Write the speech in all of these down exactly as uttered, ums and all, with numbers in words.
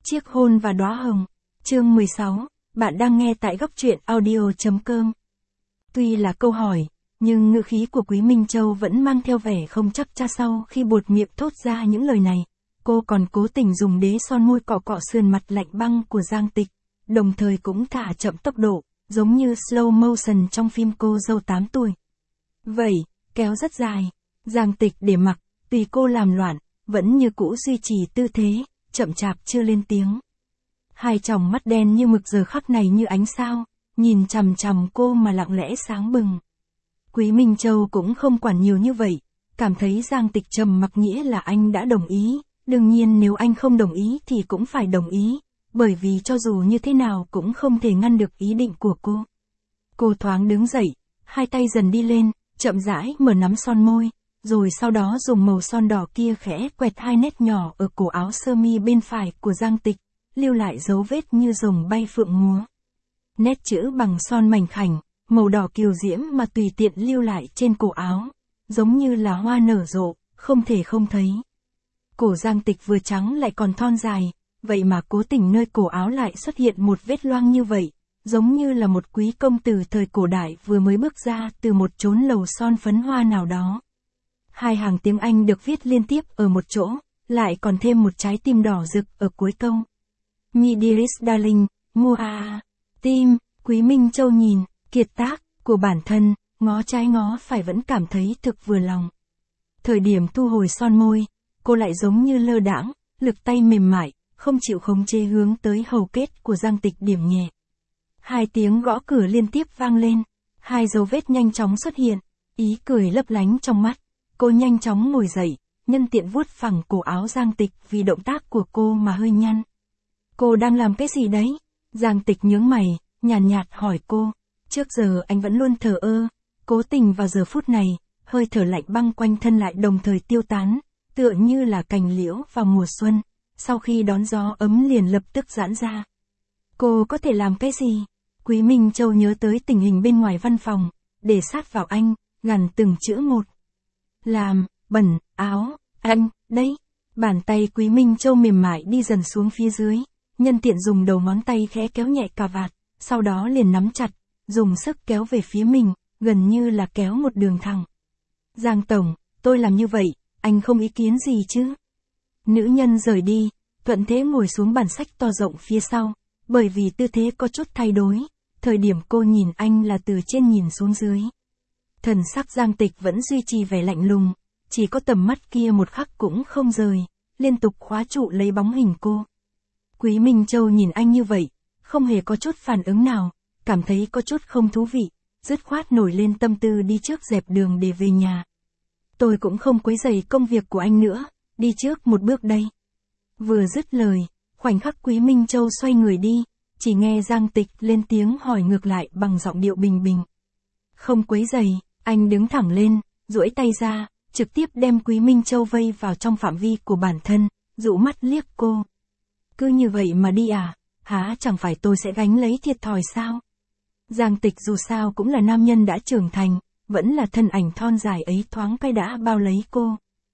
Chiếc hôn và đóa hồng. Chương mười sáu, bạn đang nghe tại góc truyện audio chấm com. Tuy là câu hỏi, nhưng ngữ khí của Quý Minh Châu vẫn mang theo vẻ không chắc cha sau khi buột miệng thốt ra những lời này. Cô còn cố tình dùng đế son môi cọ cọ sườn mặt lạnh băng của Giang Tịch, đồng thời cũng thả chậm tốc độ, giống như slow motion trong phim Cô dâu tám tuổi. Vậy, kéo rất dài, Giang Tịch để mặc, tùy cô làm loạn, vẫn như cũ duy trì tư thế, chậm chạp chưa lên tiếng. Hai tròng mắt đen như mực giờ khắc này như ánh sao, nhìn chằm chằm cô mà lặng lẽ sáng bừng. Quý Minh Châu cũng không quản nhiều như vậy, cảm thấy Giang Tịch trầm mặc nghĩa là anh đã đồng ý, đương nhiên nếu anh không đồng ý thì cũng phải đồng ý, bởi vì cho dù như thế nào cũng không thể ngăn được ý định của cô. Cô thoáng đứng dậy, hai tay dần đi lên, chậm rãi mở nắm son môi, rồi sau đó dùng màu son đỏ kia khẽ quẹt hai nét nhỏ ở cổ áo sơ mi bên phải của Giang Tịch, lưu lại dấu vết như rồng bay phượng múa. Nét chữ bằng son mảnh khảnh, màu đỏ kiều diễm mà tùy tiện lưu lại trên cổ áo, giống như là hoa nở rộ, không thể không thấy. Cổ Giang Tịch vừa trắng lại còn thon dài, vậy mà cố tình nơi cổ áo lại xuất hiện một vết loang như vậy, giống như là một quý công tử thời cổ đại vừa mới bước ra từ một chốn lầu son phấn hoa nào đó. Hai hàng tiếng Anh được viết liên tiếp ở một chỗ, lại còn thêm một trái tim đỏ rực ở cuối câu. My dearest darling, mua à, tim. Quý Minh Châu nhìn, kiệt tác của bản thân, ngó trái ngó phải vẫn cảm thấy thực vừa lòng. Thời điểm thu hồi son môi, cô lại giống như lơ đãng, lực tay mềm mại, không chịu khống chế hướng tới hầu kết của Giang Tịch điểm nhẹ. Hai tiếng gõ cửa liên tiếp vang lên, hai dấu vết nhanh chóng xuất hiện, ý cười lấp lánh trong mắt. Cô nhanh chóng ngồi dậy, nhân tiện vuốt phẳng cổ áo Giang Tịch vì động tác của cô mà hơi nhăn. Cô đang làm cái gì đấy? Giang Tịch nhướng mày, nhàn nhạt, nhạt hỏi cô. Trước giờ anh vẫn luôn thờ ơ, cố tình vào giờ phút này, hơi thở lạnh băng quanh thân lại đồng thời tiêu tán, tựa như là cành liễu vào mùa xuân, sau khi đón gió ấm liền lập tức giãn ra. Cô có thể làm cái gì? Quý Minh Châu nhớ tới tình hình bên ngoài văn phòng, để sát vào anh, gằn từng chữ một. Làm, bẩn, áo, anh, đấy. Bàn tay Quý Minh Châu mềm mại đi dần xuống phía dưới, nhân tiện dùng đầu ngón tay khẽ kéo nhẹ cà vạt, sau đó liền nắm chặt, dùng sức kéo về phía mình, gần như là kéo một đường thẳng. Giang Tổng, tôi làm như vậy, anh không ý kiến gì chứ? Nữ nhân rời đi, thuận thế ngồi xuống bàn sách to rộng phía sau, bởi vì tư thế có chút thay đổi, thời điểm cô nhìn anh là từ trên nhìn xuống dưới. Thần sắc Giang Tịch vẫn duy trì vẻ lạnh lùng, chỉ có tầm mắt kia một khắc cũng không rời, liên tục khóa trụ lấy bóng hình cô. Quý Minh Châu nhìn anh như vậy, không hề có chút phản ứng nào, cảm thấy có chút không thú vị, dứt khoát nổi lên tâm tư đi trước dẹp đường để về nhà. Tôi cũng không quấy rầy công việc của anh nữa, đi trước một bước đây. Vừa dứt lời, khoảnh khắc Quý Minh Châu xoay người đi, chỉ nghe Giang Tịch lên tiếng hỏi ngược lại bằng giọng điệu bình bình. Không quấy rầy. Anh đứng thẳng lên, duỗi tay ra, trực tiếp đem Quý Minh Châu vây vào trong phạm vi của bản thân, dụ mắt liếc cô. Cứ như vậy mà đi à, hả chẳng phải tôi sẽ gánh lấy thiệt thòi sao? Giang Tịch dù sao cũng là nam nhân đã trưởng thành, vẫn là thân ảnh thon dài ấy thoáng cái đã bao lấy cô.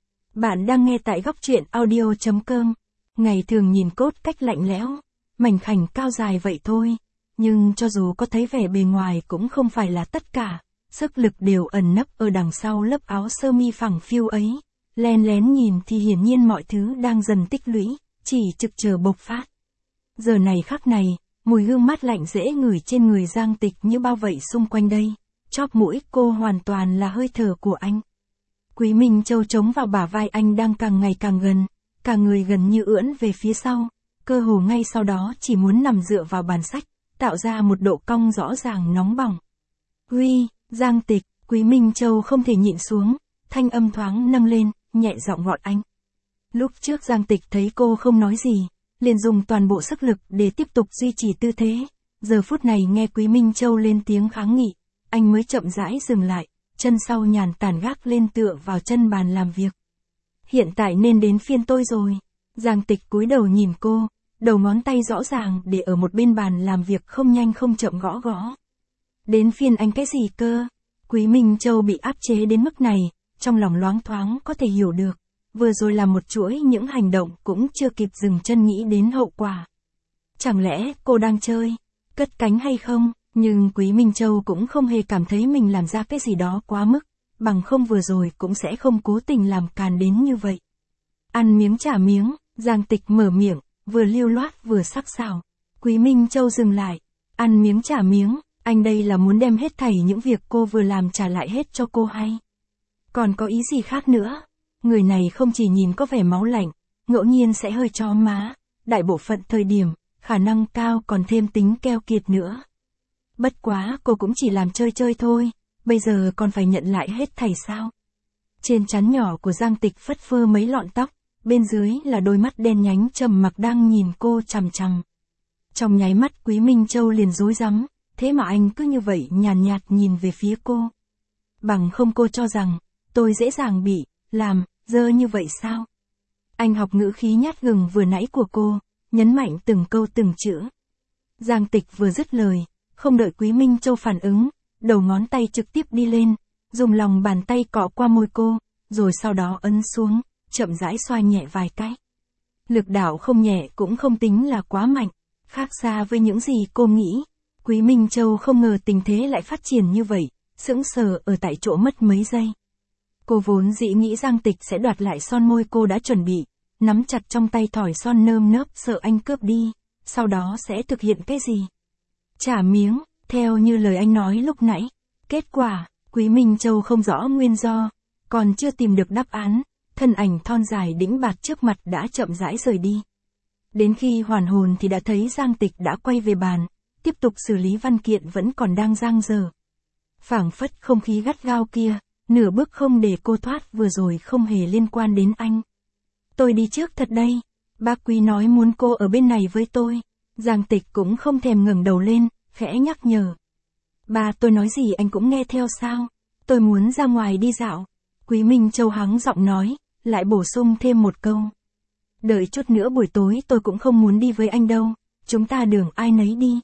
Bạn đang nghe tại góc truyện audio chấm com. Ngày thường nhìn cốt cách lạnh lẽo, mảnh khảnh cao dài vậy thôi, nhưng cho dù có thấy vẻ bề ngoài cũng không phải là tất cả. Sức lực đều ẩn nấp ở đằng sau lớp áo sơ mi phẳng phiu ấy, len lén nhìn thì hiển nhiên mọi thứ đang dần tích lũy, chỉ trực chờ bộc phát. Giờ này khắc này, mùi hương mát lạnh dễ ngửi trên người Giang Tịch như bao vây xung quanh đây, chóp mũi cô hoàn toàn là hơi thở của anh. Quý Minh Châu chống vào bả vai anh đang càng ngày càng gần, cả người gần như ưỡn về phía sau, cơ hồ ngay sau đó chỉ muốn nằm dựa vào bàn sách, tạo ra một độ cong rõ ràng nóng bỏng. Uy, Giang Tịch, Quý Minh Châu không thể nhịn xuống, thanh âm thoáng nâng lên, nhẹ giọng gọi anh. Lúc trước Giang Tịch thấy cô không nói gì, liền dùng toàn bộ sức lực để tiếp tục duy trì tư thế. Giờ phút này nghe Quý Minh Châu lên tiếng kháng nghị, anh mới chậm rãi dừng lại, chân sau nhàn tản gác lên tựa vào chân bàn làm việc. Hiện tại nên đến phiên tôi rồi. Giang Tịch cúi đầu nhìn cô, đầu ngón tay rõ ràng để ở một bên bàn làm việc không nhanh không chậm gõ gõ. Đến phiên anh cái gì cơ? Quý Minh Châu bị áp chế đến mức này, trong lòng loáng thoáng có thể hiểu được. vừa rồi là một chuỗi những hành động cũng chưa kịp dừng chân nghĩ đến hậu quả. Chẳng lẽ cô đang chơi, cất cánh hay không? Nhưng Quý Minh Châu cũng không hề cảm thấy mình làm ra cái gì đó quá mức, bằng không vừa rồi cũng sẽ không cố tình làm càn đến như vậy. Ăn miếng trả miếng, Giang Tịch mở miệng, vừa lưu loát vừa sắc sảo. Quý Minh Châu dừng lại. Ăn miếng trả miếng, anh đây là muốn đem hết thảy những việc cô vừa làm trả lại hết cho cô hay? Còn có ý gì khác nữa? Người này không chỉ nhìn có vẻ máu lạnh, ngẫu nhiên sẽ hơi chó má, đại bộ phận thời điểm, khả năng cao còn thêm tính keo kiệt nữa. Bất quá cô cũng chỉ làm chơi chơi thôi, bây giờ còn phải nhận lại hết thảy sao? Trên trán nhỏ của Giang Tịch phất phơ mấy lọn tóc, bên dưới là đôi mắt đen nhánh trầm mặc đang nhìn cô chằm chằm. Trong nháy mắt Quý Minh Châu liền rối rắm, thế mà anh cứ như vậy nhàn nhạt, nhạt nhìn về phía cô. Bằng không cô cho rằng, tôi dễ dàng bị, làm, dơ như vậy sao? Anh học ngữ khí nhát gừng vừa nãy của cô, nhấn mạnh từng câu từng chữ. Giang Tịch vừa dứt lời, không đợi Quý Minh Châu phản ứng, đầu ngón tay trực tiếp đi lên, dùng lòng bàn tay cọ qua môi cô, rồi sau đó ấn xuống, chậm rãi xoa nhẹ vài cái. Lực đạo không nhẹ cũng không tính là quá mạnh, khác xa với những gì cô nghĩ. Quý Minh Châu không ngờ tình thế lại phát triển như vậy, sững sờ ở tại chỗ mất mấy giây. Cô vốn dĩ nghĩ Giang Tịch sẽ đoạt lại son môi cô đã chuẩn bị, nắm chặt trong tay thỏi son nơm nớp sợ anh cướp đi, sau đó sẽ thực hiện cái gì? Trả miếng, theo như lời anh nói lúc nãy. Kết quả, Quý Minh Châu không rõ nguyên do, còn chưa tìm được đáp án, thân ảnh thon dài đĩnh bạt trước mặt đã chậm rãi rời đi. Đến khi hoàn hồn thì đã thấy Giang Tịch đã quay về bàn, tiếp tục xử lý văn kiện vẫn còn đang dang dở. Phảng phất không khí gắt gao kia, nửa bước không để cô thoát vừa rồi không hề liên quan đến anh. Tôi đi trước thật đây, bác Quý nói muốn cô ở bên này với tôi. Giang Tịch cũng không thèm ngẩng đầu lên, khẽ nhắc nhở. Ba tôi nói gì anh cũng nghe theo sao? Tôi muốn ra ngoài đi dạo. Quý Minh Châu hắng giọng nói, lại bổ sung thêm một câu. Đợi chút nữa buổi tối tôi cũng không muốn đi với anh đâu, chúng ta đường ai nấy đi.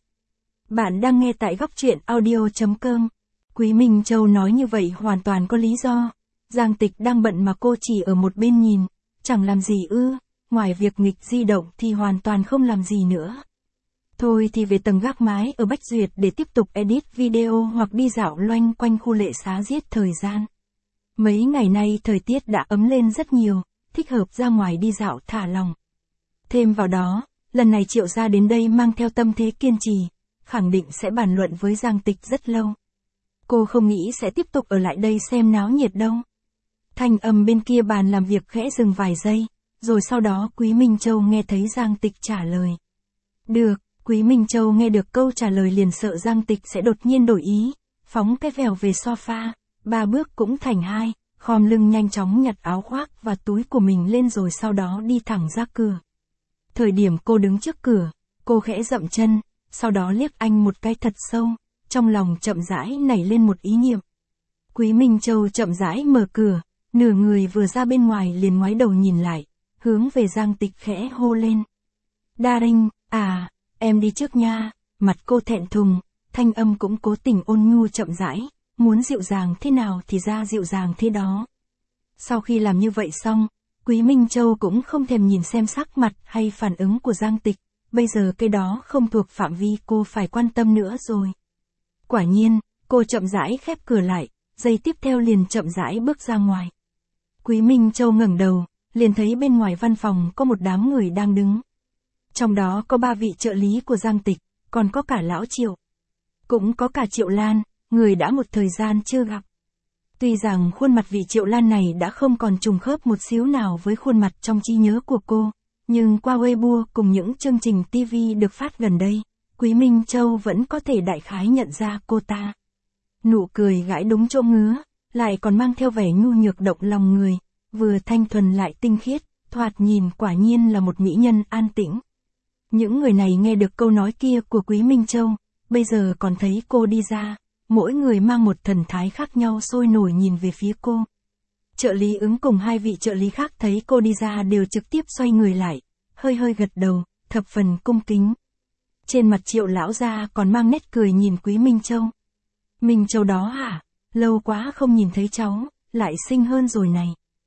Bạn đang nghe tại góc truyện audio chấm com. Quý Minh Châu nói như vậy hoàn toàn có lý do. Giang Tịch đang bận mà cô chỉ ở một bên nhìn, chẳng làm gì ư, ngoài việc nghịch di động thì hoàn toàn không làm gì nữa. Thôi thì về tầng gác mái ở Bách Duyệt để tiếp tục edit video hoặc đi dạo loanh quanh khu Lệ Xá giết thời gian. Mấy ngày nay thời tiết đã ấm lên rất nhiều, thích hợp ra ngoài đi dạo thả lòng. Thêm vào đó, lần này Triệu gia đến đây mang theo tâm thế kiên trì, khẳng định sẽ bàn luận với Giang Tịch rất lâu. Cô không nghĩ sẽ tiếp tục ở lại đây xem náo nhiệt đâu. Thanh âm bên kia bàn làm việc khẽ dừng vài giây, rồi sau đó Quý Minh Châu nghe thấy Giang Tịch trả lời. Được, Quý Minh Châu nghe được câu trả lời liền sợ Giang Tịch sẽ đột nhiên đổi ý, phóng cái vèo về sofa, ba bước cũng thành hai, khom lưng nhanh chóng nhặt áo khoác và túi của mình lên rồi sau đó đi thẳng ra cửa. Thời điểm cô đứng trước cửa, cô khẽ dậm chân, sau đó liếc anh một cái thật sâu, trong lòng chậm rãi nảy lên một ý niệm. Quý Minh Châu chậm rãi mở cửa, nửa người vừa ra bên ngoài liền ngoái đầu nhìn lại, hướng về Giang Tịch khẽ hô lên. Daring, à, em đi trước nha. Mặt cô thẹn thùng, thanh âm cũng cố tình ôn nhu chậm rãi, muốn dịu dàng thế nào thì ra dịu dàng thế đó. Sau khi làm như vậy xong, Quý Minh Châu cũng không thèm nhìn xem sắc mặt hay phản ứng của Giang Tịch, bây giờ cái đó không thuộc phạm vi cô phải quan tâm nữa rồi. Quả nhiên, cô chậm rãi khép cửa lại, giây tiếp theo liền chậm rãi bước ra ngoài. Quý Minh Châu ngẩng đầu, liền thấy bên ngoài văn phòng có một đám người đang đứng. Trong đó có ba vị trợ lý của Giang Tịch, còn có cả lão Triệu. Cũng có cả Triệu Lan, người đã một thời gian chưa gặp. Tuy rằng khuôn mặt vị Triệu Lan này đã không còn trùng khớp một xíu nào với khuôn mặt trong trí nhớ của cô, nhưng qua Weibo cùng những chương trình ti vi được phát gần đây, Quý Minh Châu vẫn có thể đại khái nhận ra cô ta. Nụ cười gãi đúng chỗ ngứa, lại còn mang theo vẻ nhu nhược động lòng người, vừa thanh thuần lại tinh khiết, thoạt nhìn quả nhiên là một mỹ nhân an tĩnh. Những người này nghe được câu nói kia của Quý Minh Châu, bây giờ còn thấy cô đi ra, mỗi người mang một thần thái khác nhau sôi nổi nhìn về phía cô. Trợ lý ứng cùng hai vị trợ lý khác thấy cô đi ra đều trực tiếp xoay người lại, hơi hơi gật đầu, thập phần cung kính. Trên mặt Triệu lão gia còn mang nét cười nhìn Quý Minh Châu. Minh Châu đó hả? Lâu quá không nhìn thấy cháu, lại xinh hơn rồi này.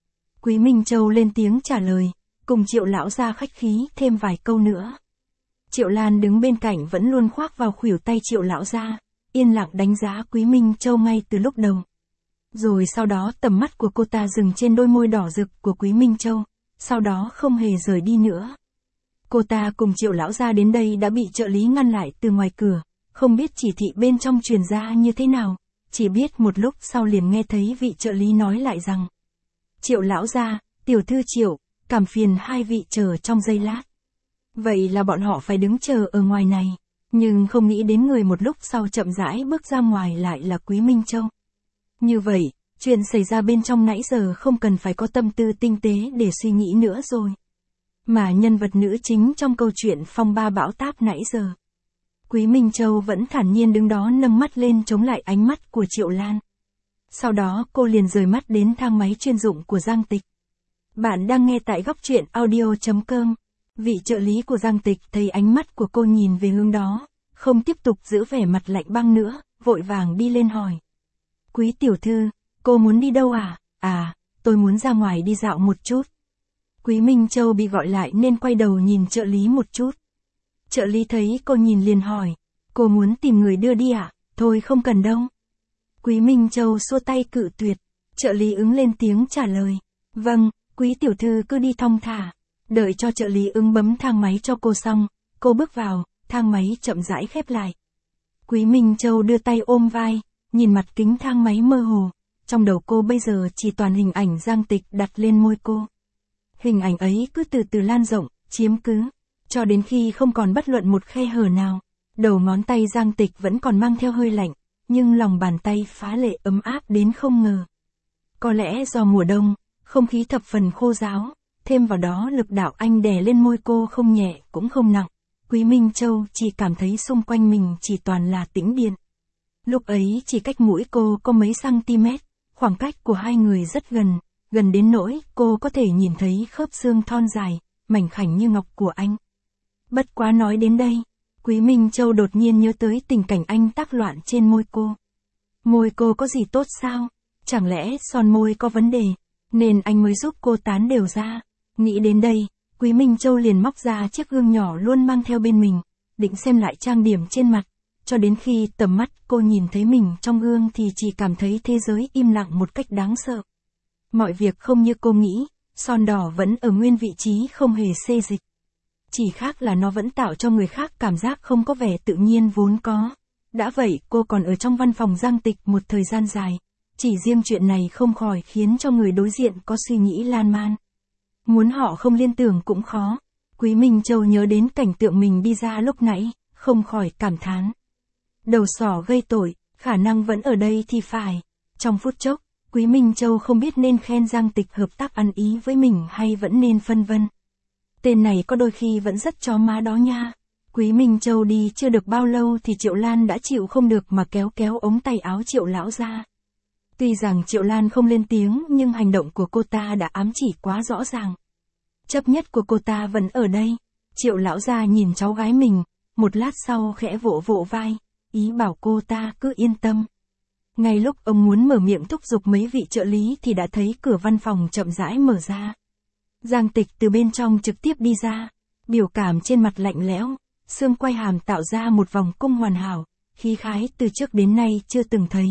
Quý Minh Châu lên tiếng trả lời, cùng Triệu lão gia khách khí thêm vài câu nữa. Triệu Lan đứng bên cạnh vẫn luôn khoác vào khuỷu tay Triệu lão gia, yên lặng đánh giá Quý Minh Châu ngay từ lúc đầu. Rồi sau đó tầm mắt của cô ta dừng trên đôi môi đỏ rực của Quý Minh Châu, sau đó không hề rời đi nữa. Cô ta cùng Triệu lão gia đến đây đã bị trợ lý ngăn lại từ ngoài cửa, không biết chỉ thị bên trong truyền ra như thế nào, chỉ biết một lúc sau liền nghe thấy vị trợ lý nói lại rằng: Triệu lão gia, tiểu thư Triệu, cảm phiền hai vị chờ trong giây lát. Vậy là bọn họ phải đứng chờ ở ngoài này, nhưng không nghĩ đến người một lúc sau chậm rãi bước ra ngoài lại là Quý Minh Châu. Như vậy, chuyện xảy ra bên trong nãy giờ không cần phải có tâm tư tinh tế để suy nghĩ nữa rồi. Mà nhân vật nữ chính trong câu chuyện phong ba bão táp nãy giờ, Quý Minh Châu vẫn thản nhiên đứng đó nâng mắt lên chống lại ánh mắt của Triệu Lan. Sau đó cô liền rời mắt đến thang máy chuyên dụng của Giang Tịch. Bạn đang nghe tại góc truyện audio chấm com. Vị trợ lý của Giang Tịch thấy ánh mắt của cô nhìn về hướng đó, không tiếp tục giữ vẻ mặt lạnh băng nữa, vội vàng đi lên hỏi. Quý tiểu thư, cô muốn đi đâu à? À, tôi muốn ra ngoài đi dạo một chút. Quý Minh Châu bị gọi lại nên quay đầu nhìn trợ lý một chút. Trợ lý thấy cô nhìn liền hỏi, cô muốn tìm người đưa đi à? Thôi không cần đâu. Quý Minh Châu xua tay cự tuyệt. Trợ lý ứng lên tiếng trả lời, vâng, quý tiểu thư cứ đi thong thả. Đợi cho trợ lý ứng bấm thang máy cho cô xong, cô bước vào, thang máy chậm rãi khép lại. Quý Minh Châu đưa tay ôm vai, nhìn mặt kính thang máy mơ hồ, trong đầu cô bây giờ chỉ toàn hình ảnh Giang Tịch đặt lên môi cô. Hình ảnh ấy cứ từ từ lan rộng, chiếm cứ, cho đến khi không còn bất luận một khe hở nào. Đầu ngón tay Giang Tịch vẫn còn mang theo hơi lạnh, nhưng lòng bàn tay phá lệ ấm áp đến không ngờ. Có lẽ do mùa đông, không khí thập phần khô ráo, thêm vào đó lực đạo anh đè lên môi cô không nhẹ cũng không nặng. Quý Minh Châu chỉ cảm thấy xung quanh mình chỉ toàn là tĩnh điện. Lúc ấy chỉ cách mũi cô có mấy cm, khoảng cách của hai người rất gần, gần đến nỗi cô có thể nhìn thấy khớp xương thon dài, mảnh khảnh như ngọc của anh. Bất quá nói đến đây, Quý Minh Châu đột nhiên nhớ tới tình cảnh anh tác loạn trên môi cô. Môi cô có gì tốt sao? Chẳng lẽ son môi có vấn đề, nên anh mới giúp cô tán đều ra? Nghĩ đến đây, Quý Minh Châu liền móc ra chiếc gương nhỏ luôn mang theo bên mình, định xem lại trang điểm trên mặt, cho đến khi tầm mắt cô nhìn thấy mình trong gương thì chỉ cảm thấy thế giới im lặng một cách đáng sợ. Mọi việc không như cô nghĩ, son đỏ vẫn ở nguyên vị trí không hề xê dịch. Chỉ khác là nó vẫn tạo cho người khác cảm giác không có vẻ tự nhiên vốn có. Đã vậy cô còn ở trong văn phòng Giang Tịch một thời gian dài, chỉ riêng chuyện này không khỏi khiến cho người đối diện có suy nghĩ lan man. Muốn họ không liên tưởng cũng khó. Quý Minh Châu nhớ đến cảnh tượng mình đi ra lúc nãy, không khỏi cảm thán. Đầu sỏ gây tội, khả năng vẫn ở đây thì phải. Trong phút chốc, Quý Minh Châu không biết nên khen Giang Tịch hợp tác ăn ý với mình hay vẫn nên phân vân. Tên này có đôi khi vẫn rất chó má đó nha. Quý Minh Châu đi chưa được bao lâu thì Triệu Lan đã chịu không được mà kéo kéo ống tay áo Triệu lão ra. Tuy rằng Triệu Lan không lên tiếng nhưng hành động của cô ta đã ám chỉ quá rõ ràng. Chấp nhất của cô ta vẫn ở đây. Triệu lão ra nhìn cháu gái mình, một lát sau khẽ vỗ vỗ vai, ý bảo cô ta cứ yên tâm. Ngay lúc ông muốn mở miệng thúc giục mấy vị trợ lý thì đã thấy cửa văn phòng chậm rãi mở ra. Giang Tịch từ bên trong trực tiếp đi ra, biểu cảm trên mặt lạnh lẽo, xương quai hàm tạo ra một vòng cung hoàn hảo, khí khái từ trước đến nay chưa từng thấy.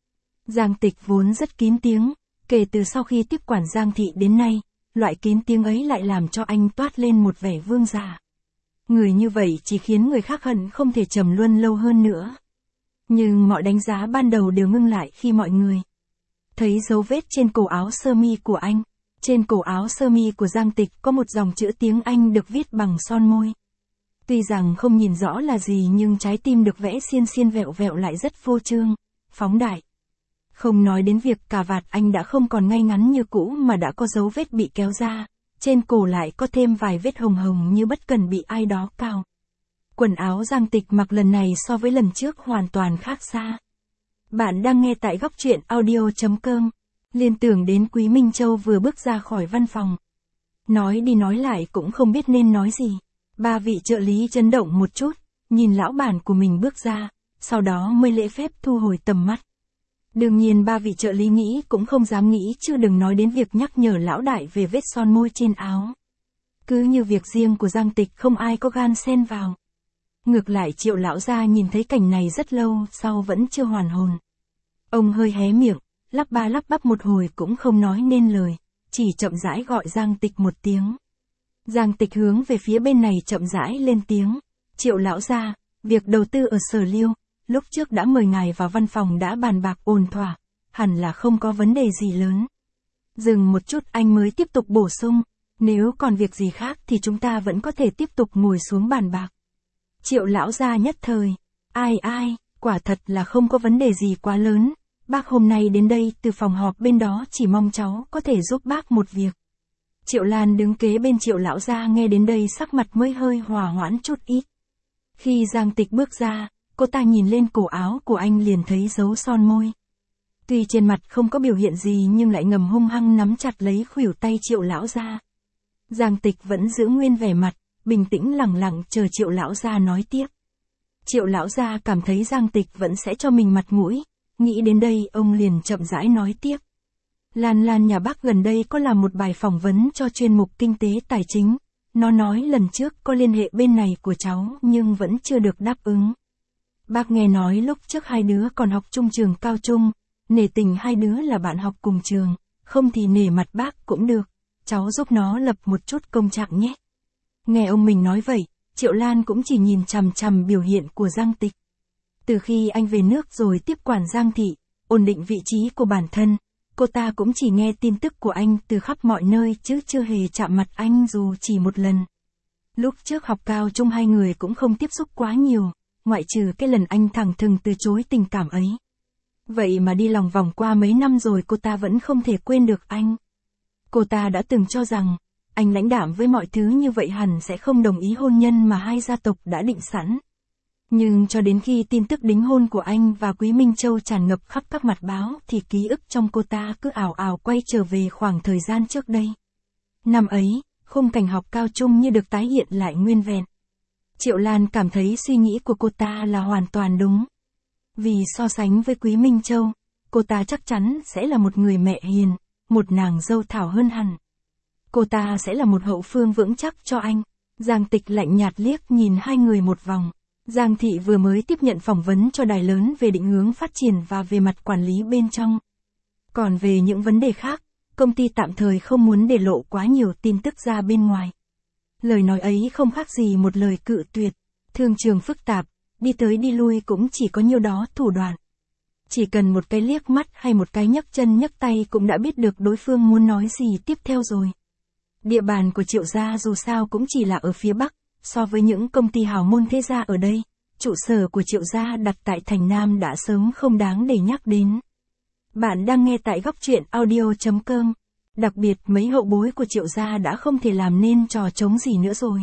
Giang Tịch vốn rất kín tiếng, kể từ sau khi tiếp quản Giang Thị đến nay, loại kín tiếng ấy lại làm cho anh toát lên một vẻ vương giả. Người như vậy chỉ khiến người khác hận không thể trầm luân lâu hơn nữa. Nhưng mọi đánh giá ban đầu đều ngưng lại khi mọi người thấy dấu vết trên cổ áo sơ mi của anh. Trên cổ áo sơ mi của Giang Tịch có một dòng chữ tiếng Anh được viết bằng son môi. Tuy rằng không nhìn rõ là gì nhưng trái tim được vẽ xiên xiên vẹo vẹo lại rất phô trương, phóng đại. Không nói đến việc cà vạt anh đã không còn ngay ngắn như cũ mà đã có dấu vết bị kéo ra, trên cổ lại có thêm vài vết hồng hồng như bất cần bị ai đó cào. Quần áo Giang Tịch mặc lần này so với lần trước hoàn toàn khác xa. Bạn đang nghe tại góc truyện audio chấm com. Liên tưởng đến Quý Minh Châu vừa bước ra khỏi văn phòng. Nói đi nói lại cũng không biết nên nói gì. Ba vị trợ lý chấn động một chút, nhìn lão bản của mình bước ra, sau đó mới lễ phép thu hồi tầm mắt. Đương nhiên ba vị trợ lý nghĩ cũng không dám nghĩ, chứ đừng nói đến việc nhắc nhở lão đại về vết son môi trên áo. Cứ như việc riêng của Giang Tịch không ai có gan xen vào. Ngược lại Triệu lão gia nhìn thấy cảnh này rất lâu sau vẫn chưa hoàn hồn. Ông hơi hé miệng, lắp ba lắp bắp một hồi cũng không nói nên lời, chỉ chậm rãi gọi Giang Tịch một tiếng. Giang Tịch hướng về phía bên này chậm rãi lên tiếng. Triệu lão gia, việc đầu tư ở Sở Liêu, lúc trước đã mời ngài vào văn phòng đã bàn bạc ổn thỏa, hẳn là không có vấn đề gì lớn. Dừng một chút anh mới tiếp tục bổ sung, nếu còn việc gì khác thì chúng ta vẫn có thể tiếp tục ngồi xuống bàn bạc. Triệu lão gia nhất thời, ai ai, quả thật là không có vấn đề gì quá lớn, bác hôm nay đến đây từ phòng họp bên đó chỉ mong cháu có thể giúp bác một việc. Triệu Lan đứng kế bên Triệu lão gia nghe đến đây sắc mặt mới hơi hòa hoãn chút ít. Khi Giang Tịch bước ra, cô ta nhìn lên cổ áo của anh liền thấy dấu son môi. Tuy trên mặt không có biểu hiện gì nhưng lại ngầm hung hăng nắm chặt lấy khuỷu tay Triệu lão gia. Giang Tịch vẫn giữ nguyên vẻ mặt, bình tĩnh lẳng lặng chờ Triệu lão gia nói tiếp. Triệu lão gia cảm thấy Giang Tịch vẫn sẽ cho mình mặt mũi, nghĩ đến đây ông liền chậm rãi nói tiếp. Lan Lan nhà bác gần đây có làm một bài phỏng vấn cho chuyên mục kinh tế tài chính, nó nói lần trước có liên hệ bên này của cháu nhưng vẫn chưa được đáp ứng. Bác nghe nói lúc trước hai đứa còn học chung trường cao trung, nể tình hai đứa là bạn học cùng trường, không thì nể mặt bác cũng được, cháu giúp nó lập một chút công trạng nhé. Nghe ông mình nói vậy, Triệu Lan cũng chỉ nhìn chằm chằm biểu hiện của Giang Tịch. Từ khi anh về nước rồi tiếp quản Giang thị, ổn định vị trí của bản thân, cô ta cũng chỉ nghe tin tức của anh từ khắp mọi nơi chứ chưa hề chạm mặt anh dù chỉ một lần. Lúc trước học cao trung hai người cũng không tiếp xúc quá nhiều, ngoại trừ cái lần anh thẳng thừng từ chối tình cảm ấy. Vậy mà đi lòng vòng qua mấy năm rồi cô ta vẫn không thể quên được anh. Cô ta đã từng cho rằng, anh lãnh đạm với mọi thứ như vậy hẳn sẽ không đồng ý hôn nhân mà hai gia tộc đã định sẵn. Nhưng cho đến khi tin tức đính hôn của anh và Quý Minh Châu tràn ngập khắp các mặt báo thì ký ức trong cô ta cứ ảo ảo quay trở về khoảng thời gian trước đây. Năm ấy, khung cảnh học cao trung như được tái hiện lại nguyên vẹn. Triệu Lan cảm thấy suy nghĩ của cô ta là hoàn toàn đúng. Vì so sánh với Quý Minh Châu, cô ta chắc chắn sẽ là một người mẹ hiền, một nàng dâu thảo hơn hẳn. Cô ta sẽ là một hậu phương vững chắc cho anh. Giang Tịch lạnh nhạt liếc nhìn hai người một vòng. Giang Thị vừa mới tiếp nhận phỏng vấn cho đài lớn về định hướng phát triển và về mặt quản lý bên trong. Còn về những vấn đề khác, công ty tạm thời không muốn để lộ quá nhiều tin tức ra bên ngoài. Lời nói ấy không khác gì một lời cự tuyệt. Thương trường phức tạp, đi tới đi lui cũng chỉ có nhiêu đó thủ đoạn. Chỉ cần một cái liếc mắt hay một cái nhấc chân nhấc tay cũng đã biết được đối phương muốn nói gì tiếp theo rồi. Địa bàn của Triệu gia dù sao cũng chỉ là ở phía Bắc, so với những công ty hào môn thế gia ở đây, trụ sở của Triệu gia đặt tại thành Nam đã sớm không đáng để nhắc đến. Bạn đang nghe tại góc truyện audio chấm com. Đặc biệt mấy hậu bối của Triệu gia đã không thể làm nên trò trống gì nữa rồi.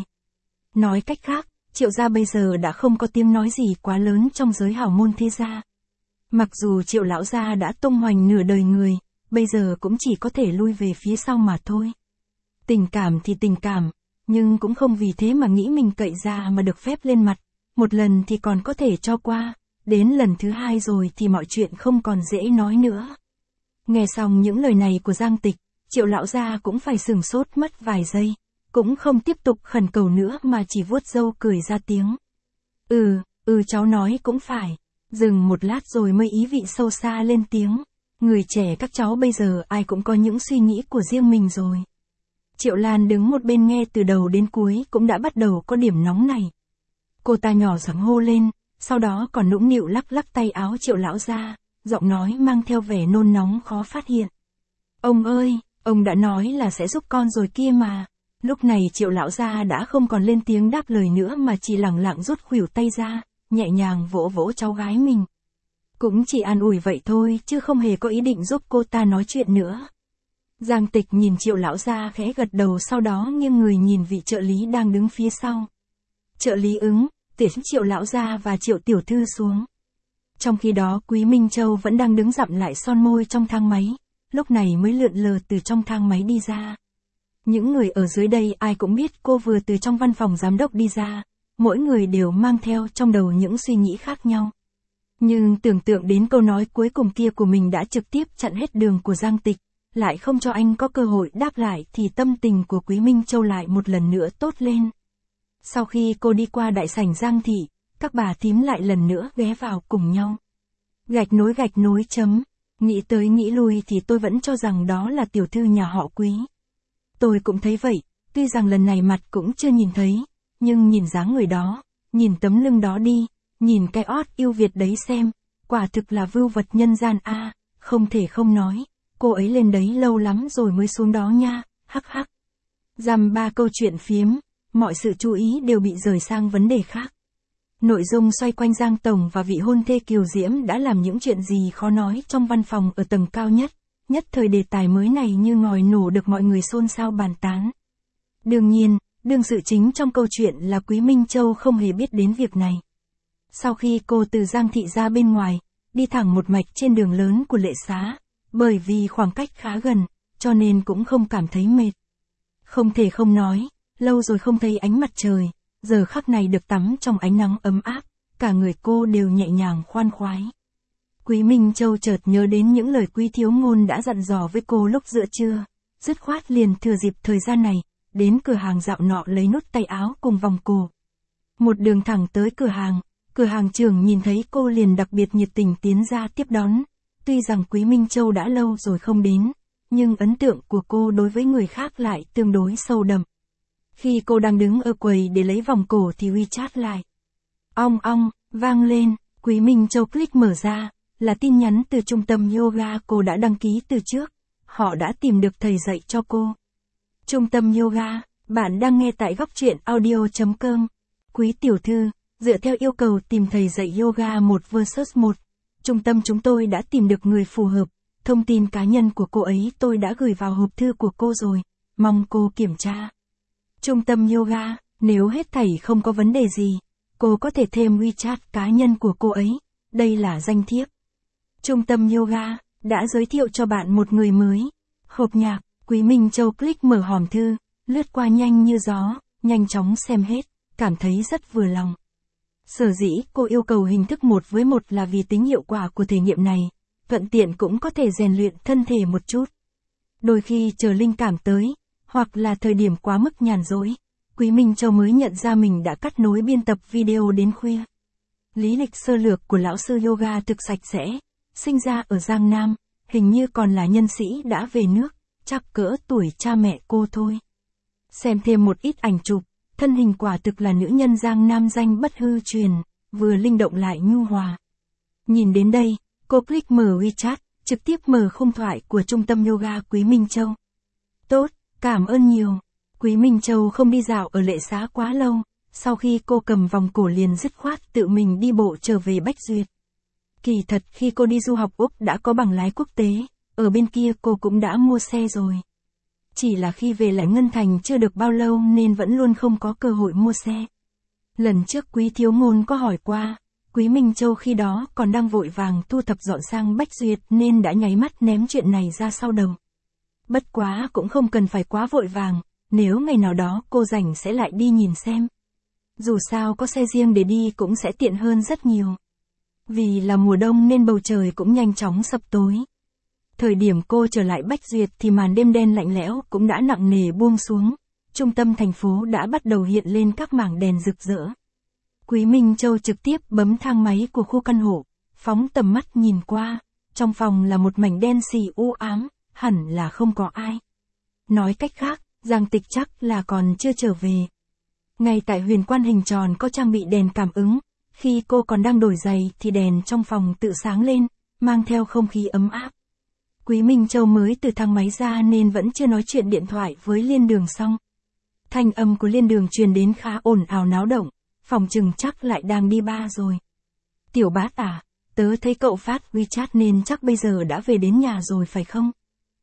Nói cách khác, Triệu gia bây giờ đã không có tiếng nói gì quá lớn trong giới hào môn thế gia. Mặc dù Triệu lão gia đã tung hoành nửa đời người, bây giờ cũng chỉ có thể lui về phía sau mà thôi. Tình cảm thì tình cảm, nhưng cũng không vì thế mà nghĩ mình cậy ra mà được phép lên mặt. Một lần thì còn có thể cho qua, đến lần thứ hai rồi thì mọi chuyện không còn dễ nói nữa. Nghe xong những lời này của Giang Tịch, Triệu lão gia cũng phải sửng sốt mất vài giây, cũng không tiếp tục khẩn cầu nữa mà chỉ vuốt râu cười ra tiếng. Ừ, ừ cháu nói cũng phải. Dừng một lát rồi mới ý vị sâu xa lên tiếng. Người trẻ các cháu bây giờ ai cũng có những suy nghĩ của riêng mình rồi. Triệu Lan đứng một bên nghe từ đầu đến cuối cũng đã bắt đầu có điểm nóng này. Cô ta nhỏ giọng hô lên, sau đó còn nũng nịu lắc lắc tay áo Triệu lão gia, giọng nói mang theo vẻ nôn nóng khó phát hiện. Ông ơi, ông đã nói là sẽ giúp con rồi kia mà. Lúc này Triệu lão gia đã không còn lên tiếng đáp lời nữa mà chỉ lẳng lặng rút khuỷu tay ra, nhẹ nhàng vỗ vỗ cháu gái mình. Cũng chỉ an ủi vậy thôi chứ không hề có ý định giúp cô ta nói chuyện nữa. Giang Tịch nhìn Triệu lão gia khẽ gật đầu, sau đó nghiêng người nhìn vị trợ lý đang đứng phía sau. Trợ lý ứng, tiễn Triệu lão gia và Triệu tiểu thư xuống. Trong khi đó Quý Minh Châu vẫn đang đứng dặm lại son môi trong thang máy, lúc này mới lượn lờ từ trong thang máy đi ra. Những người ở dưới đây ai cũng biết cô vừa từ trong văn phòng giám đốc đi ra, mỗi người đều mang theo trong đầu những suy nghĩ khác nhau. Nhưng tưởng tượng đến câu nói cuối cùng kia của mình đã trực tiếp chặn hết đường của Giang Tịch, lại không cho anh có cơ hội đáp lại thì tâm tình của Quý Minh Châu lại một lần nữa tốt lên. Sau khi cô đi qua đại sảnh Giang thị, các bà thím lại lần nữa ghé vào cùng nhau. Gạch nối gạch nối chấm, nghĩ tới nghĩ lui thì tôi vẫn cho rằng đó là tiểu thư nhà họ Quý. Tôi cũng thấy vậy, tuy rằng lần này mặt cũng chưa nhìn thấy, nhưng nhìn dáng người đó, nhìn tấm lưng đó đi, nhìn cái ót yêu Việt đấy xem, quả thực là vưu vật nhân gian a, à, không thể không nói, cô ấy lên đấy lâu lắm rồi mới xuống đó nha, hắc hắc. Dăm ba câu chuyện phiếm, mọi sự chú ý đều bị rời sang vấn đề khác. Nội dung xoay quanh Giang Tổng và vị hôn thê Kiều Diễm đã làm những chuyện gì khó nói trong văn phòng ở tầng cao nhất, nhất thời đề tài mới này như ngòi nổ được mọi người xôn xao bàn tán. Đương nhiên, đương sự chính trong câu chuyện là Quý Minh Châu không hề biết đến việc này. Sau khi cô từ Giang thị ra bên ngoài, đi thẳng một mạch trên đường lớn của Lệ Xá, bởi vì khoảng cách khá gần, cho nên cũng không cảm thấy mệt. Không thể không nói, lâu rồi không thấy ánh mặt trời, giờ khắc này được tắm trong ánh nắng ấm áp, cả người cô đều nhẹ nhàng khoan khoái. Quý Minh Châu chợt nhớ đến những lời Quý Thiếu Ngôn đã dặn dò với cô lúc giữa trưa, dứt khoát liền thừa dịp thời gian này, đến cửa hàng dạo nọ lấy nút tay áo cùng vòng cổ. Một đường thẳng tới cửa hàng, cửa hàng trưởng nhìn thấy cô liền đặc biệt nhiệt tình tiến ra tiếp đón. Tuy rằng Quý Minh Châu đã lâu rồi không đến, nhưng ấn tượng của cô đối với người khác lại tương đối sâu đậm. Khi cô đang đứng ở quầy để lấy vòng cổ thì WeChat lại. Ong ong, vang lên, Quý Minh Châu click mở ra, là tin nhắn từ trung tâm yoga cô đã đăng ký từ trước. Họ đã tìm được thầy dạy cho cô. Trung tâm yoga, bạn đang nghe tại góc truyện audio chấm com. Quý tiểu thư, dựa theo yêu cầu tìm thầy dạy yoga một versus một. Trung tâm chúng tôi đã tìm được người phù hợp, thông tin cá nhân của cô ấy tôi đã gửi vào hộp thư của cô rồi, mong cô kiểm tra. Trung tâm yoga, nếu hết thảy không có vấn đề gì, cô có thể thêm WeChat cá nhân của cô ấy, đây là danh thiếp. Trung tâm yoga, đã giới thiệu cho bạn một người mới. Hộp nhạc, Quý Minh Châu click mở hòm thư, lướt qua nhanh như gió, nhanh chóng xem hết, cảm thấy rất vừa lòng. Sở dĩ cô yêu cầu hình thức một với một là vì tính hiệu quả của thể nghiệm này, thuận tiện cũng có thể rèn luyện thân thể một chút. Đôi khi chờ linh cảm tới, hoặc là thời điểm quá mức nhàn rỗi, Quý Minh Châu mới nhận ra mình đã cắt nối biên tập video đến khuya. Lý lịch sơ lược của lão sư yoga thực sạch sẽ, sinh ra ở Giang Nam, hình như còn là nhân sĩ đã về nước, chắc cỡ tuổi cha mẹ cô thôi. Xem thêm một ít ảnh chụp, thân hình quả thực là nữ nhân Giang Nam danh bất hư truyền, vừa linh động lại nhu hòa. Nhìn đến đây, cô click mở WeChat, trực tiếp mở khung thoại của trung tâm yoga Quý Minh Châu. Tốt, cảm ơn nhiều. Quý Minh Châu không đi dạo ở Lệ Xá quá lâu, sau khi cô cầm vòng cổ liền dứt khoát tự mình đi bộ trở về Bách Duyệt. Kỳ thật khi cô đi du học Úc đã có bằng lái quốc tế, ở bên kia cô cũng đã mua xe rồi. Chỉ là khi về lại Ngân Thành chưa được bao lâu nên vẫn luôn không có cơ hội mua xe. Lần trước Quý Thiếu Ngôn có hỏi qua, Quý Minh Châu khi đó còn đang vội vàng thu thập dọn sang Bách Duyệt nên đã nháy mắt ném chuyện này ra sau đầu. Bất quá cũng không cần phải quá vội vàng, nếu ngày nào đó cô rảnh sẽ lại đi nhìn xem. Dù sao có xe riêng để đi cũng sẽ tiện hơn rất nhiều. Vì là mùa đông nên bầu trời cũng nhanh chóng sập tối. Thời điểm cô trở lại Bách Duyệt thì màn đêm đen lạnh lẽo cũng đã nặng nề buông xuống. Trung tâm thành phố đã bắt đầu hiện lên các mảng đèn rực rỡ. Quý Minh Châu trực tiếp bấm thang máy của khu căn hộ, phóng tầm mắt nhìn qua. Trong phòng là một mảnh đen xì u ám, hẳn là không có ai. Nói cách khác, Giang Tịch chắc là còn chưa trở về. Ngay tại huyền quan hình tròn có trang bị đèn cảm ứng. Khi cô còn đang đổi giày thì đèn trong phòng tự sáng lên, mang theo không khí ấm áp. Quý Minh Châu mới từ thang máy ra nên vẫn chưa nói chuyện điện thoại với Liên Đường xong. Thanh âm của Liên Đường truyền đến khá ồn ào náo động, phòng chừng chắc lại đang đi ba rồi. Tiểu Bát à, tớ thấy cậu phát WeChat nên chắc bây giờ đã về đến nhà rồi phải không?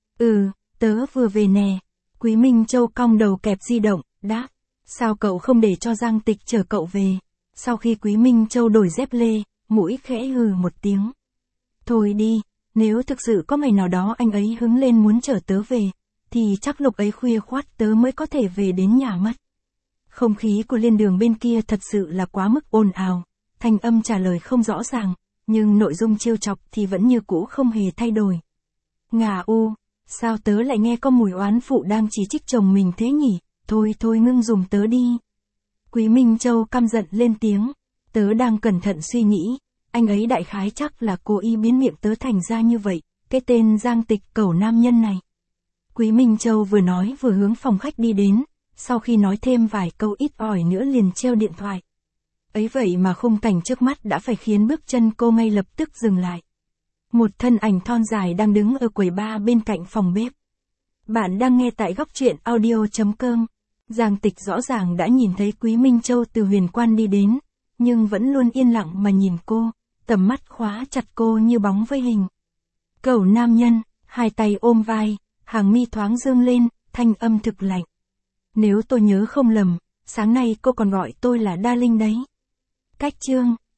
Ừ, tớ vừa về nè. Quý Minh Châu cong đầu kẹp di động, đáp. Sao cậu không để cho Giang Tịch chở cậu về? Sau khi Quý Minh Châu đổi dép lê, mũi khẽ hừ một tiếng. Thôi đi, nếu thực sự có ngày nào đó anh ấy hứng lên muốn chở tớ về, thì chắc lúc ấy khuya khoát tớ mới có thể về đến nhà mất. Không khí của Liên Đường bên kia thật sự là quá mức ồn ào, thanh âm trả lời không rõ ràng, nhưng nội dung trêu chọc thì vẫn như cũ không hề thay đổi. Ngà u, sao tớ lại nghe có mùi oán phụ đang chỉ trích chồng mình thế nhỉ, thôi thôi ngưng dùng tớ đi. Quý Minh Châu căm giận lên tiếng, tớ đang cẩn thận suy nghĩ, anh ấy đại khái chắc là cố ý biến miệng tớ thành ra như vậy, cái tên Giang Tịch cẩu nam nhân này. Quý Minh Châu vừa nói vừa hướng phòng khách đi đến, sau khi nói thêm vài câu ít ỏi nữa liền treo điện thoại. Ấy vậy mà khung cảnh trước mắt đã phải khiến bước chân cô ngay lập tức dừng lại. Một thân ảnh thon dài đang đứng ở quầy bar bên cạnh phòng bếp. Bạn đang nghe tại góc truyện audio chấm com. Giang Tịch rõ ràng đã nhìn thấy Quý Minh Châu từ huyền quan đi đến, nhưng vẫn luôn yên lặng mà nhìn cô, tầm mắt khóa chặt cô như bóng với hình. Cẩu nam nhân, hai tay ôm vai, hàng mi thoáng dương lên, thanh âm thực lạnh. Nếu tôi nhớ không lầm, sáng nay cô còn gọi tôi là Đa Linh đấy. Cách chương